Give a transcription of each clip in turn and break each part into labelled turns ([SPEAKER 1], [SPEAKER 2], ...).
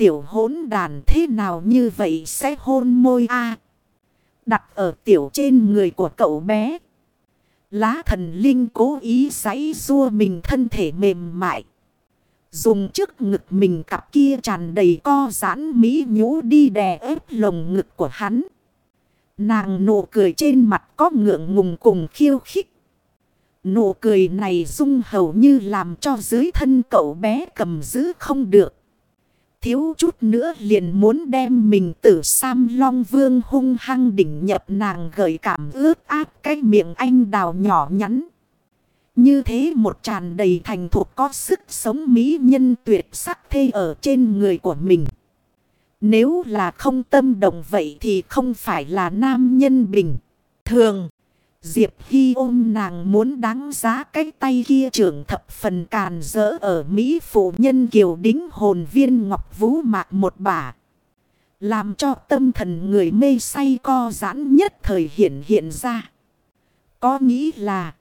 [SPEAKER 1] tiểu hỗn đàn thế nào như vậy sẽ hôn môi a? Đặt ở tiểu trên người của cậu bé. Lá thần linh cố ý giãy giụa mình thân thể mềm mại. Dùng trước ngực mình cặp kia tràn đầy co giãn mỹ nhũ đi đè ép lồng ngực của hắn. Nàng nụ cười trên mặt có ngượng ngùng cùng khiêu khích. Nụ cười này dung hầu như làm cho dưới thân cậu bé cầm giữ không được. Thiếu chút nữa liền muốn đem mình tử Sam Long Vương hung hăng đỉnh nhập nàng gợi cảm ướt át cái miệng anh đào nhỏ nhắn. Như thế một tràn đầy thành thục có sức sống mỹ nhân tuyệt sắc thê ở trên người của mình. Nếu là không tâm động vậy thì không phải là nam nhân bình thường. Diệp Hy ôm nàng muốn đáng giá cái tay kia trưởng thập phần càn rỡ ở Mỹ phụ nhân kiều đính hồn viên ngọc vũ mạc một bả. Làm cho tâm thần người mê say co giãn nhất thời hiện ra. Có nghĩ là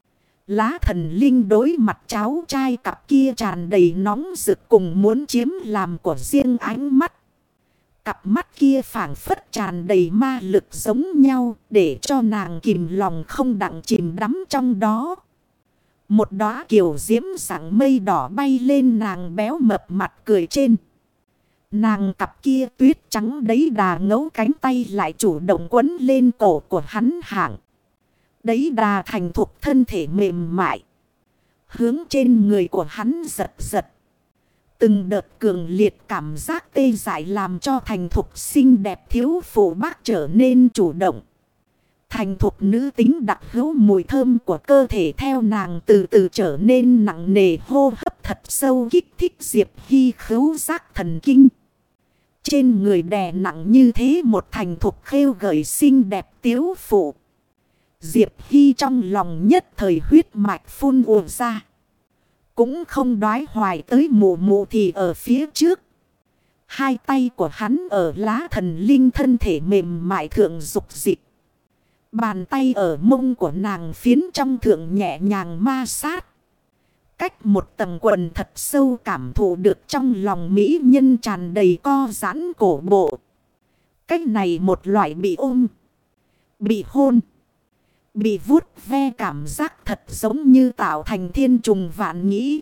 [SPEAKER 1] lá thần linh đối mặt cháu trai cặp kia tràn đầy nóng rực cùng muốn chiếm làm của riêng ánh mắt. Cặp mắt kia phảng phất tràn đầy ma lực giống nhau để cho nàng kìm lòng không đặng chìm đắm trong đó. Một đóa kiều diễm dạng mây đỏ bay lên nàng béo mập mặt cười trên. Nàng cặp kia tuyết trắng đấy đà ngấu cánh tay lại chủ động quấn lên cổ của hắn hạng. Đấy đà thành thục thân thể mềm mại. Hướng trên người của hắn giật giật. Từng đợt cường liệt cảm giác tê dại làm cho thành thục xinh đẹp thiếu phụ bác trở nên chủ động. Thành thục nữ tính đặc hữu mùi thơm của cơ thể theo nàng từ từ trở nên nặng nề hô hấp thật sâu kích thích Diệp Hy khứu giác thần kinh. Trên người đè nặng như thế một thành thục khêu gợi xinh đẹp tiếu phụ. Diệp Hy trong lòng nhất thời huyết mạch phun ùa ra. Cũng không đoái hoài tới mụ mụ thì ở phía trước. Hai tay của hắn ở lá thần linh thân thể mềm mại thượng dục dịch. Bàn tay ở mông của nàng phiến trong thượng nhẹ nhàng ma sát. Cách một tầng quần thật sâu cảm thụ được trong lòng mỹ nhân tràn đầy co giãn cổ bộ. Cách này một loại bị ôm, bị hôn, bị vuốt ve cảm giác thật giống như tạo thành thiên trùng vạn nghĩ.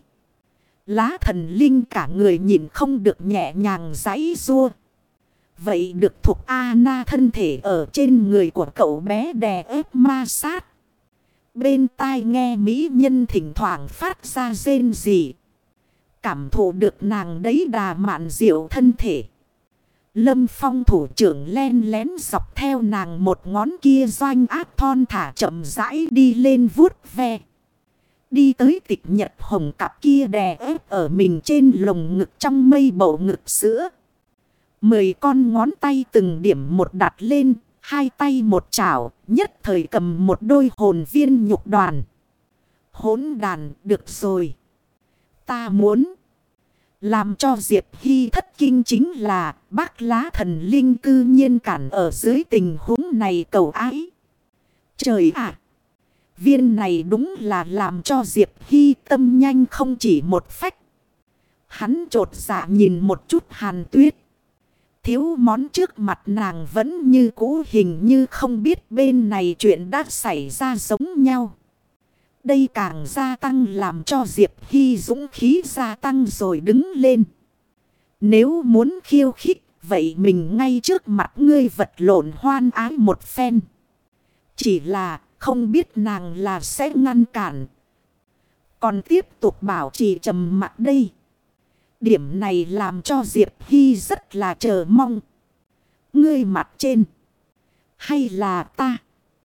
[SPEAKER 1] Lá thần linh cả người nhìn không được nhẹ nhàng giãy giụa. Vậy được thuộc Anna thân thể ở trên người của cậu bé đè ép ma sát. Bên tai nghe mỹ nhân thỉnh thoảng phát ra rên rỉ. Cảm thụ được nàng đấy đà mạn diệu thân thể. Lâm Phong thủ trưởng len lén dọc theo nàng một ngón kia doanh ác thon thả chậm rãi đi lên vuốt ve. Đi tới Tịch Nhật hồng cặp kia đè ép ở mình trên lồng ngực trong mây bầu ngực sữa. 10 con ngón tay từng điểm một đặt lên, hai tay một chảo, nhất thời cầm một đôi hồn viên nhục đoàn. Hỗn đàn, được rồi. Ta muốn. Làm cho Diệp Hy thất kinh chính là bác lá thần linh cư nhiên cản ở dưới tình huống này cầu ái. Trời ạ! Viên này đúng là làm cho Diệp Hy tâm nhanh không chỉ một phách. Hắn chột dạ nhìn một chút Hàn Tuyết. Thiếu món trước mặt nàng vẫn như cũ hình như không biết bên này chuyện đã xảy ra giống nhau. Đây càng gia tăng làm cho Diệp Hy dũng khí gia tăng rồi đứng lên. Nếu muốn khiêu khích, vậy mình ngay trước mặt ngươi vật lộn hoan ái một phen. Chỉ là không biết nàng là sẽ ngăn cản. Còn tiếp tục bảo trì trầm mặc đây. Điểm này làm cho Diệp Hy rất là chờ mong. Ngươi mặt trên. Hay là ta?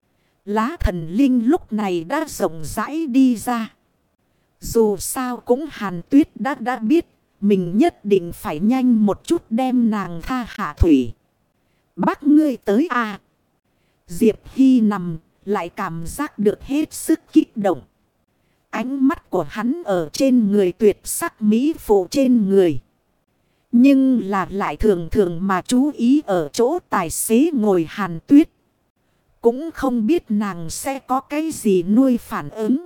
[SPEAKER 1] Lá thần linh lúc này đã rộng rãi đi ra. Dù sao cũng Hàn Tuyết đã biết. Mình nhất định phải nhanh một chút đem nàng tha hạ thủy. Bác ngươi tới à? Diệp Hy nằm lại cảm giác được hết sức kích động. Ánh mắt của hắn ở trên người tuyệt sắc mỹ phụ trên người. Nhưng là lại thường thường mà chú ý ở chỗ tài xế ngồi Hàn Tuyết. Cũng không biết nàng sẽ có cái gì nuôi phản ứng.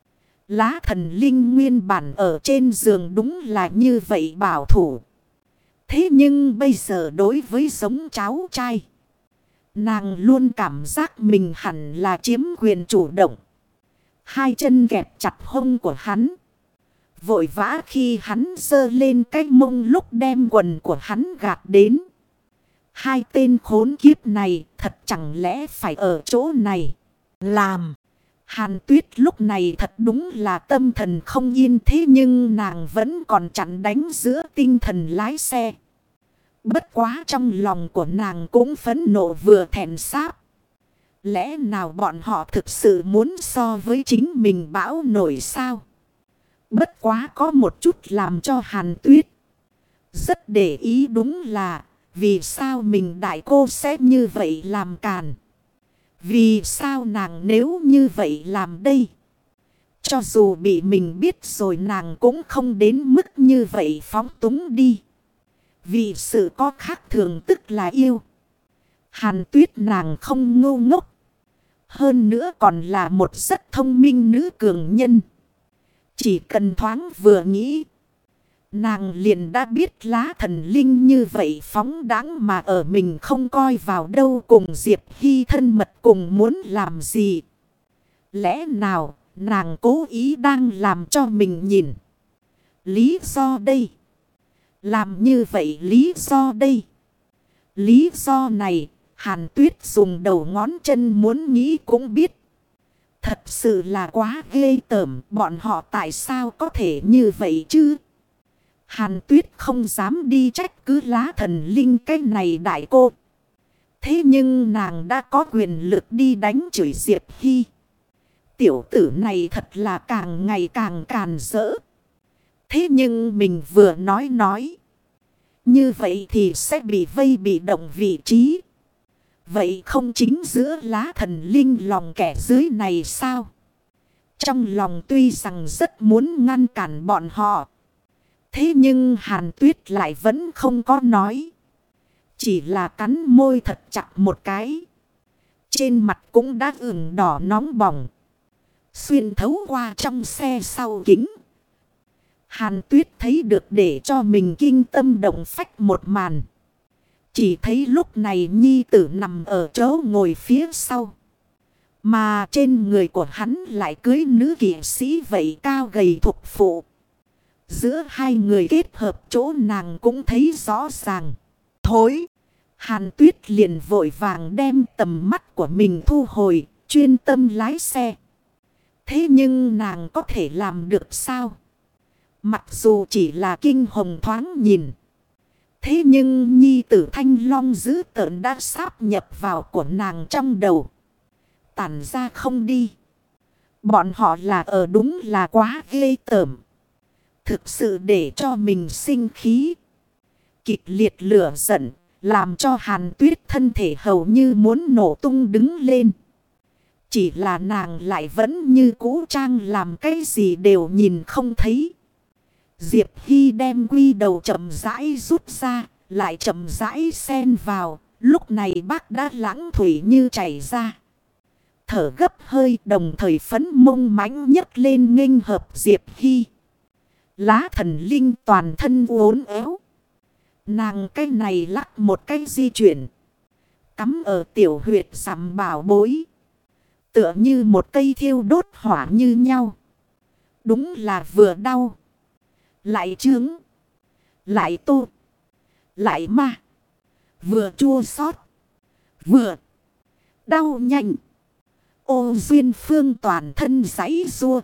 [SPEAKER 1] Lá thần linh nguyên bản ở trên giường đúng là như vậy bảo thủ. Thế nhưng bây giờ đối với giống cháu trai, nàng luôn cảm giác mình hẳn là chiếm quyền chủ động. Hai chân kẹp chặt hông của hắn. Vội vã khi hắn giơ lên cái mông lúc đem quần của hắn gạt đến. Hai tên khốn kiếp này thật chẳng lẽ phải ở chỗ này làm. Hàn Tuyết lúc này thật đúng là tâm thần không yên, thế nhưng nàng vẫn còn chặn đánh giữa tinh thần lái xe. Bất quá trong lòng của nàng cũng phẫn nộ vừa thẹn sáp. Lẽ nào bọn họ thực sự muốn so với chính mình bão nổi sao? Bất quá có một chút làm cho Hàn Tuyết rất để ý, đúng là vì sao mình đại cô sẽ như vậy làm càn. Vì sao nàng nếu như vậy làm đây? Cho dù bị mình biết rồi nàng cũng không đến mức như vậy phóng túng đi. Vì sự có khác thường tức là yêu. Hàn Tuyết nàng không ngu ngốc. Hơn nữa còn là một rất thông minh nữ cường nhân. Chỉ cần thoáng vừa nghĩ, nàng liền đã biết lá thần linh như vậy phóng đãng mà ở mình không coi vào đâu, cùng Diệp Hy thân mật cùng muốn làm gì. Lẽ nào nàng cố ý đang làm cho mình nhìn? Lý do đây. Làm như vậy lý do đây. Lý do này Hàn Tuyết dùng đầu ngón chân muốn nghĩ cũng biết. Thật sự là quá ghê tởm, bọn họ tại sao có thể như vậy chứ? Hàn Tuyết không dám đi trách cứ lá thần linh cái này đại cô. Thế nhưng nàng đã có quyền lực đi đánh chửi Diệp Hy. Tiểu tử này thật là càng ngày càng càn rỡ. Thế nhưng mình vừa nói. Như vậy thì sẽ bị vây bị động vị trí. Vậy không chính giữa lá thần linh lòng kẻ dưới này sao? Trong lòng tuy rằng rất muốn ngăn cản bọn họ. Thế nhưng Hàn Tuyết lại vẫn không có nói. Chỉ là cắn môi thật chặt một cái. Trên mặt cũng đã ửng đỏ nóng bỏng. Xuyên thấu qua trong xe sau kính. Hàn Tuyết thấy được để cho mình kinh tâm động phách một màn. Chỉ thấy lúc này nhi tử nằm ở chỗ ngồi phía sau. Mà trên người của hắn lại cưới nữ kỵ sĩ vậy cao gầy thục phụ. Giữa hai người kết hợp chỗ nàng cũng thấy rõ ràng. Thối! Hàn Tuyết liền vội vàng đem tầm mắt của mình thu hồi, chuyên tâm lái xe. Thế nhưng nàng có thể làm được sao? Mặc dù chỉ là kinh hồng thoáng nhìn. Thế nhưng nhi tử Thanh Long dữ tợn đã sáp nhập vào của nàng trong đầu. Tản ra không đi. Bọn họ là ở đúng là quá ghê tởm. Thực sự để cho mình sinh khí. Kịch liệt lửa giận. Làm cho Hàn Tuyết thân thể hầu như muốn nổ tung đứng lên. Chỉ là nàng lại vẫn như cũ trang làm cái gì đều nhìn không thấy. Diệp Hy đem quy đầu chậm rãi rút ra. Lại chậm rãi xen vào. Lúc này bác đã lãng thủy như chảy ra. Thở gấp hơi đồng thời phấn mông mãnh nhấc lên nghênh hợp Diệp Hy. Lá thần linh toàn thân uốn éo. Nàng cái này lắc một cái di chuyển. Cắm ở tiểu huyệt sắm bảo bối. Tựa như một cây thiêu đốt hỏa như nhau. Đúng là vừa đau. Lại chướng. Lại tô. Lại ma. Vừa chua xót. Vừa đau nhanh. Ô duyên phương toàn thân giãy giụa.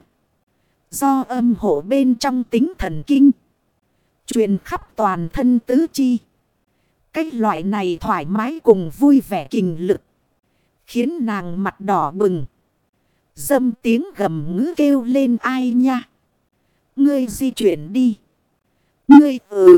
[SPEAKER 1] Do âm hộ bên trong tính thần kinh. Truyền khắp toàn thân tứ chi. Cái loại này thoải mái cùng vui vẻ kình lực. Khiến nàng mặt đỏ bừng. Dâm tiếng gầm ngữ kêu lên ai nha. Ngươi di chuyển đi. Ngươi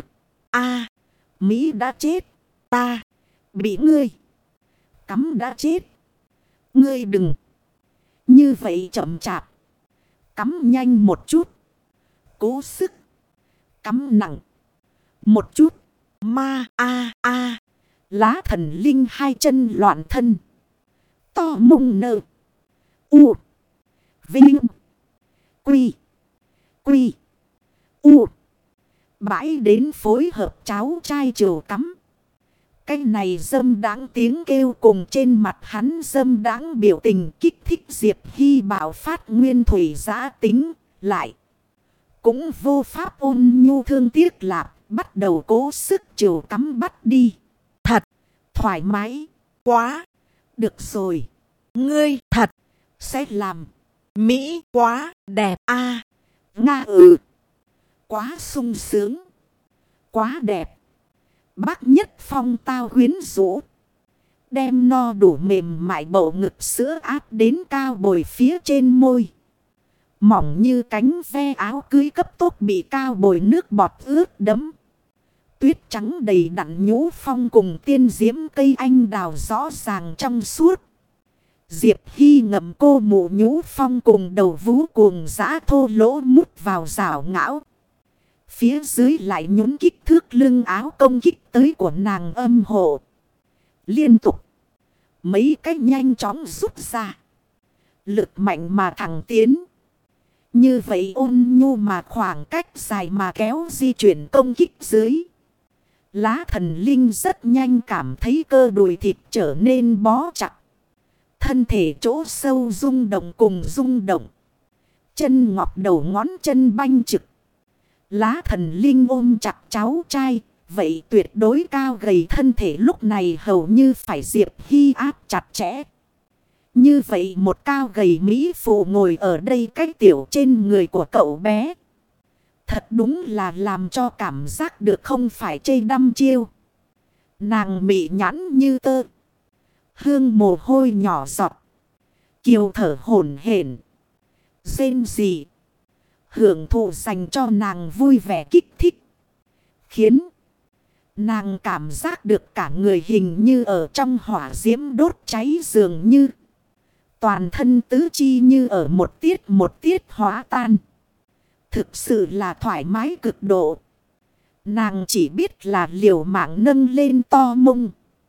[SPEAKER 1] Mỹ đã chết. Ta bị ngươi cắm đã chết. Ngươi đừng như vậy chậm chạp. Cắm nhanh một chút. Cố sức. Cắm nặng. Một chút. Lá thần linh hai chân loạn thân. To mông nơ. U. Vinh. Quy. U. bãi đến phối hợp cháu trai trầu cắm. Cái này dâm đáng tiếng kêu cùng trên mặt hắn dâm đáng biểu tình kích thích Diệp Hy bạo phát nguyên thủy giã tính lại. Cũng vô pháp ôn nhu thương tiếc lạp, bắt đầu cố sức trầu cắm bắt đi. Thật, thoải mái, quá, được rồi. Ngươi thật, sẽ làm, Mỹ quá, đẹp a. Nga quá sung sướng, quá đẹp. Bác Nhất Phong tao quyến rũ, đem no đủ mềm mại bầu ngực sữa áp đến cao bồi phía trên môi. Mỏng như cánh ve áo cưới cấp tốc bị cao bồi nước bọt ướt đẫm. Tuyết trắng đầy đặn nhũ phong cùng tiên diễm cây anh đào rõ ràng trong suốt. Diệp Hy ngậm cô mụ nhũ phong cùng đầu vú cuồng dã thô lỗ mút vào rào ngão. Phía dưới lại nhún kích thước lưng áo công kích tới của nàng âm hộ. Liên tục. Mấy cách nhanh chóng rút ra. Lực mạnh mà thẳng tiến. Như vậy ôn nhu mà khoảng cách dài mà kéo di chuyển công kích dưới. Lá thần linh rất nhanh cảm thấy cơ đùi thịt trở nên bó chặt. Thân thể chỗ sâu rung động cùng rung động. Chân ngọc đầu ngón chân banh trực. Lá thần linh ôm chặt cháu trai. Vậy tuyệt đối cao gầy thân thể lúc này hầu như phải Diệp Hy áp chặt chẽ. Như vậy một cao gầy mỹ phụ ngồi ở đây cái tiểu trên người của cậu bé. Thật đúng là làm cho cảm giác được không phải chê đăm chiêu. Nàng mị nhãn như tơ. Hương mồ hôi nhỏ giọt. Kiều thở hổn hển. Rên rỉ. Hưởng thụ dành cho nàng vui vẻ kích thích. Khiến nàng cảm giác được cả người hình như ở trong hỏa diễm đốt cháy dường như. Toàn thân tứ chi như ở một tiết hóa tan. Thực sự là thoải mái cực độ. Nàng chỉ biết là liều mạng nâng lên to mông.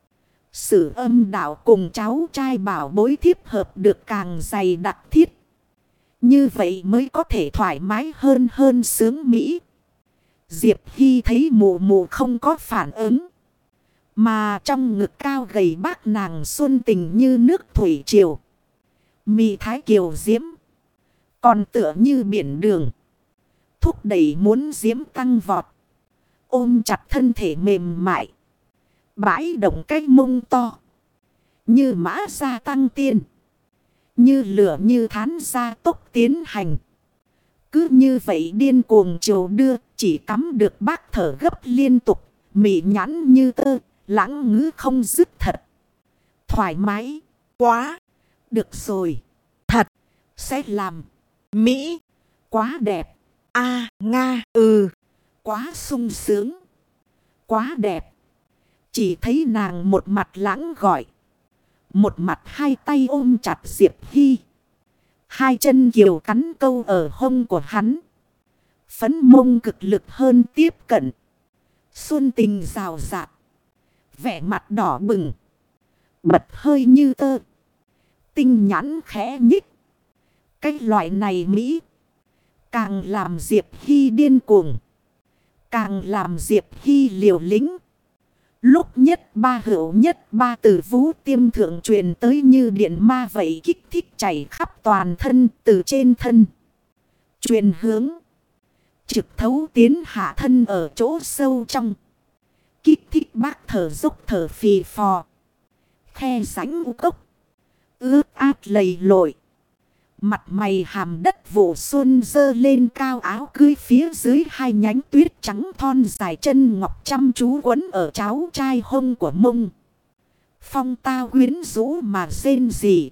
[SPEAKER 1] Sử âm đạo cùng cháu trai bảo bối thiếp hợp được càng dày đặc thiết. Như vậy mới có thể thoải mái hơn sướng mỹ. Diệp Hy thấy mụ mụ không có phản ứng. Mà trong ngực cao gầy bác nàng xuân tình như nước thủy triều. Mị thái kiều diễm. Còn tựa như biển đường. Thúc đẩy muốn diễm tăng vọt. Ôm chặt thân thể mềm mại. Bãi động cái mông to. Như mã gia tăng tiên. Như lửa như thán gia tốc tiến hành. Cứ như vậy điên cuồng chiều đưa. Chỉ cắm được bác thở gấp liên tục. Mị nhãn như tơ. Lãng ngữ không dứt thật. Thoải mái. Quá. Được rồi. Thật. Sẽ làm. Mỹ. Quá đẹp. A. Nga. Quá sung sướng. Quá đẹp. Chỉ thấy nàng một mặt lãng gọi. Một mặt hai tay ôm chặt Diệp Hy. Hai chân kiều cắn câu ở hông của hắn. Phấn mông cực lực hơn tiếp cận. Xuân tình rào rạt. Vẻ mặt đỏ bừng. Bật hơi như tơ. Tinh nhãn khẽ nhích. Cái loại này Mỹ. Càng làm Diệp Hy điên cuồng. Càng làm Diệp Hy liều lĩnh. Lúc nhất ba hữu nhất ba từ vú tiêm thượng truyền tới như điện ma vậy kích thích chảy khắp toàn thân từ trên thân. Truyền hướng. Trực thấu tiến hạ thân ở chỗ sâu trong. Kích thích bác thở dốc thở phì phò. Khe sánh u cốc. Ướt át lầy lội. Mặt mày hàm đất vụ xuân dơ lên cao áo cưới phía dưới hai nhánh tuyết trắng thon dài chân ngọc chăm chú quấn ở cháu trai hông của mông. Phong tao quyến rũ mà rên rỉ.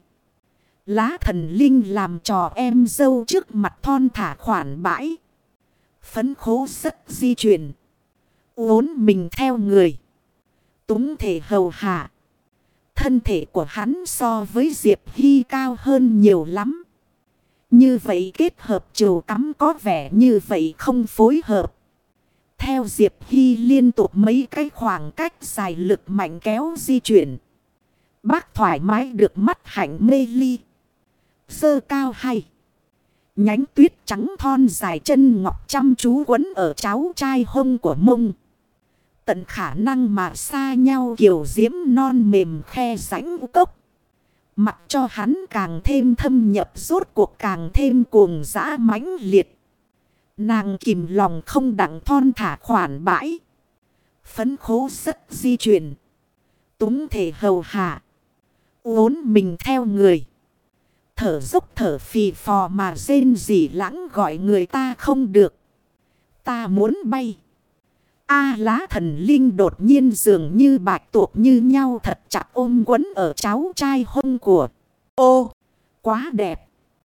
[SPEAKER 1] Lá thần linh làm trò em dâu trước mặt thon thả khoản bãi. Phấn khố rất di chuyển. Uốn mình theo người. Túng thể hầu hạ. Thân thể của hắn so với Diệp Hy cao hơn nhiều lắm. Như vậy kết hợp trầu cắm có vẻ như vậy không phối hợp. Theo Diệp Hy liên tục mấy cái khoảng cách dài lực mạnh kéo di chuyển. Bác thoải mái được mắt hạnh mê ly. Sơ cao hay. Nhánh tuyết trắng thon dài chân ngọc chăm chú quấn ở cháu trai hông của mông. Tận khả năng mà xa nhau kiểu diễm non mềm khe rãnh cốc. Mặc cho hắn càng thêm thâm nhập rốt cuộc càng thêm cuồng dã mãnh liệt. Nàng kìm lòng không đặng thon thả khoản bãi. Phấn khố rất di chuyển. Túng thể hầu hạ. Uốn mình theo người. Thở dốc thở phì phò mà rên rỉ lãng gọi người ta không được. Ta muốn bay. Lá thần linh đột nhiên dường như bạch tuộc như nhau thật chặt ôm quấn ở cháu trai hông của. Ô, quá đẹp.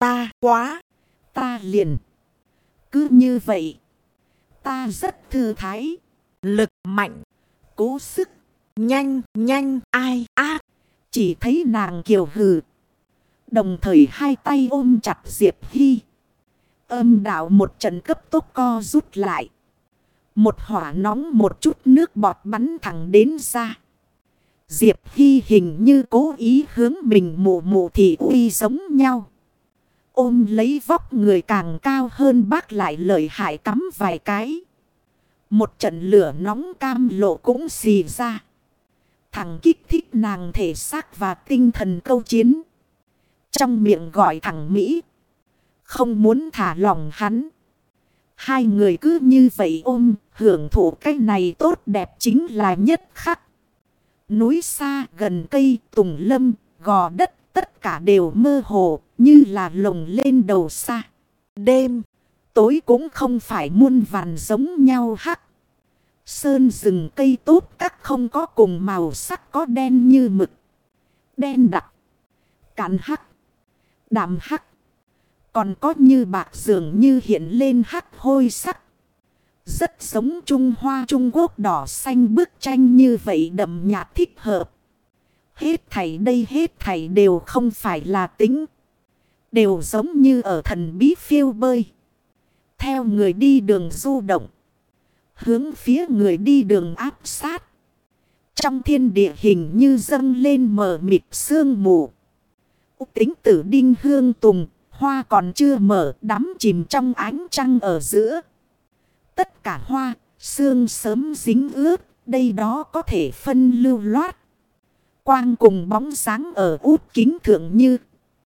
[SPEAKER 1] Ta liền. Cứ như vậy. Ta rất thư thái.
[SPEAKER 2] Lực mạnh.
[SPEAKER 1] Cố sức.
[SPEAKER 2] Nhanh, ai ác.
[SPEAKER 1] Chỉ thấy nàng kiều hừ. Đồng thời hai tay ôm chặt Diệp Hy. Âm đạo một trận cấp tốc co rút lại. Một hỏa nóng một chút nước bọt bắn thẳng đến ra. Diệp Hy hình như cố ý hướng mình mụ mụ thì uy giống nhau. Ôm lấy vóc người càng cao hơn bác lại lợi hại cắm vài cái. Một trận lửa nóng cam lộ cũng xì ra. Thằng kích thích nàng thể xác và tinh thần câu chiến. Trong miệng gọi thằng Mỹ. Không muốn thả lòng hắn. Hai người cứ như vậy ôm, hưởng thụ cái này tốt đẹp chính là nhất khắc. Núi xa, gần cây, tùng lâm, gò đất, tất cả đều mơ hồ, như là lồng lên đầu xa.
[SPEAKER 2] Đêm,
[SPEAKER 1] tối cũng không phải muôn vàn giống nhau hắc. Sơn rừng cây tốt các không có cùng màu sắc có đen như mực. Đen đặc, cạn hắc, đạm hắc. Còn có như bạc dường như hiện lên hắc hôi sắc. Rất giống Trung Hoa Trung Quốc đỏ xanh bức tranh như vậy đậm nhạt thích hợp. Hết thảy đây hết thảy đều không phải là tính. Đều giống như ở thần bí phiêu bơi. Theo người đi đường du động. Hướng phía người đi đường áp sát. Trong thiên địa hình như dâng lên mờ mịt sương mù. Tính tử đinh hương tùng. Hoa còn chưa mở đắm chìm trong ánh trăng ở giữa. Tất cả hoa, sương sớm dính ướt, đây đó có thể phân lưu loát. Quang cùng bóng sáng ở út kính thượng như